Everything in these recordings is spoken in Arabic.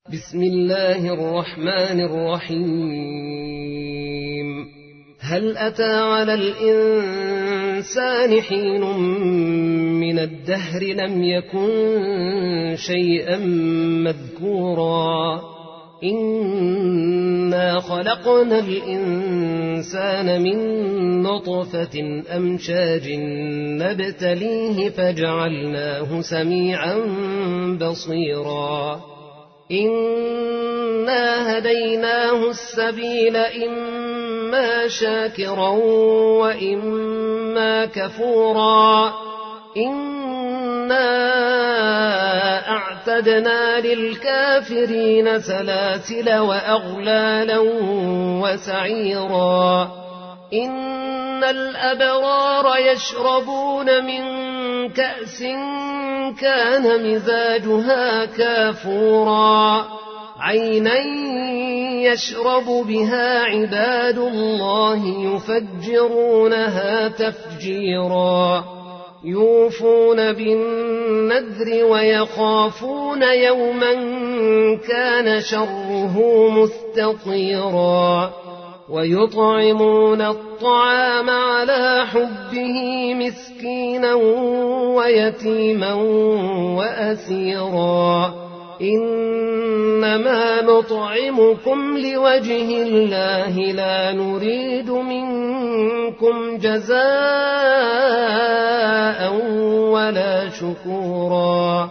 بسم الله الرحمن الرحيم. هل أتى على الإنسان حين من الدهر لم يكن شيئا مذكورا إنا خلقنا الإنسان من نطفة أمشاج نبتليه فجعلناه سميعا بصيرا إنا هديناه السبيل إما شاكرا وإما كفورا إنا أعتدنا للكافرين سلاسل وأغلالا وسعيرا إن الأبرار يشربون من كأس كان مزاجها كافورا عينا يشرب بها عباد الله يفجرونها تفجيرا يوفون بالنذر ويخافون يوما كان شره مستطيرا ويطعمون الطعام على حبه مسكينا ويتيما وأسيرا إنما نطعمكم لوجه الله لا نريد منكم جزاء ولا شكورا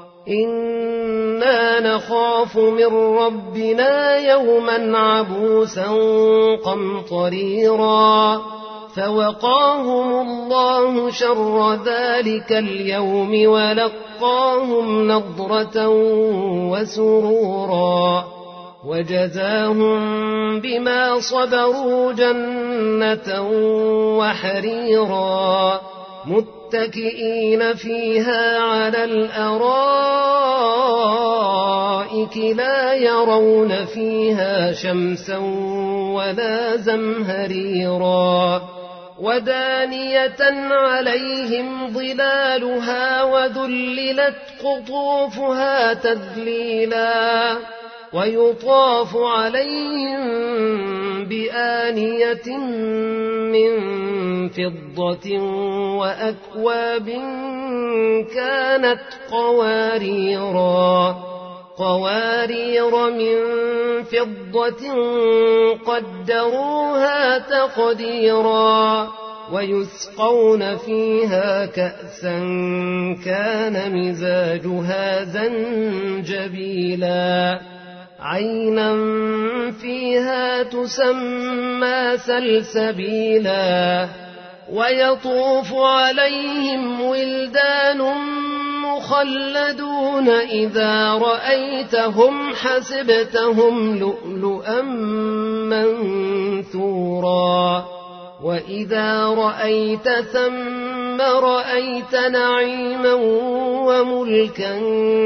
إنا نخاف من ربنا يوما عبوسا قمطريرا فوقاهم الله شر ذلك اليوم ولقاهم نضرة وسرورا وجزاهم بما صبروا جنة وحريرا متكئين فيها على الأرائك لا يرون فيها شمسا ولا زمهريرا ودانية عليهم ظلالها وذللت قطوفها تذليلا ويطاف عليهم بآنية من فضة وأكواب كانت قوارير من فضة قدروها تقديرا ويسقون فيها كأسا كان مزاجها زنجبيلا عينا فيها تسمى سلسبيلا ويطوف عليهم ولدان مخلدون إذا رأيتهم حسبتهم لؤلؤا منثورا وإذا رأيت ثم رأيت نعيما وملكا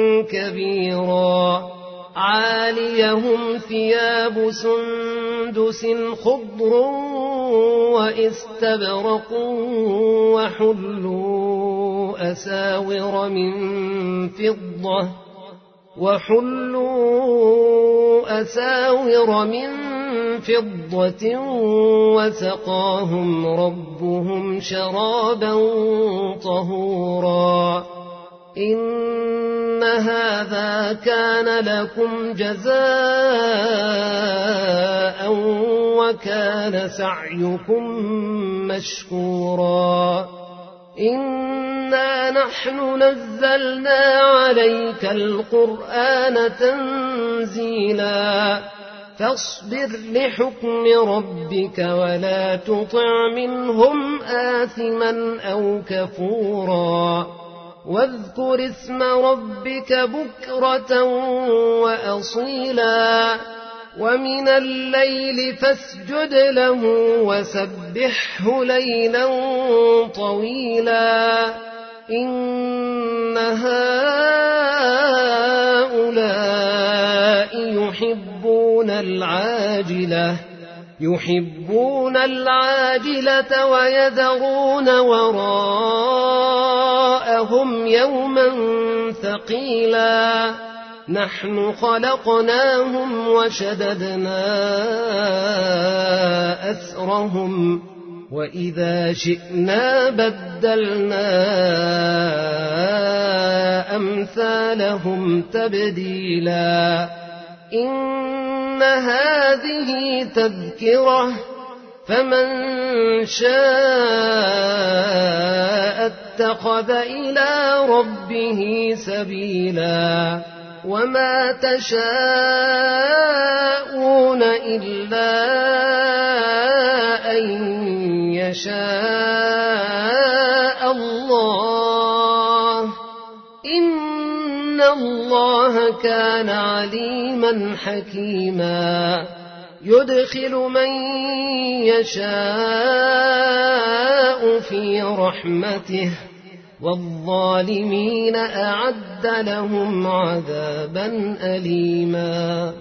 كبيرا عاليهم ثياب سندس خضر وإستبرق وحلوا أساور من فضة وسقاهم ربهم شرابا طهورا إن هذا كان لكم جزاء وكان سعيكم مشكورا إنا نحن نزلنا عليك القرآن تنزيلا فاصبر لحكم ربك ولا تطع منهم آثما أو كفورا واذكر اسم ربك بكرة وأصيلا ومن الليل فاسجد له وسبحه ليلا طويلا إن هؤلاء يحبون العاجلة ويذرون وراءهم يوما ثقيلا نحن خلقناهم وشددنا أسرهم وإذا شئنا بدلنا أمثالهم تبديلا إن هذه تذكرة فمن شاء اتخذ إلى ربه سبيلا وما تشاءون إلا أن يشاء الله إن الله كان عليما حكيما يدخل من يشاء في رحمته والظالمين أعد لهم عذابا أليما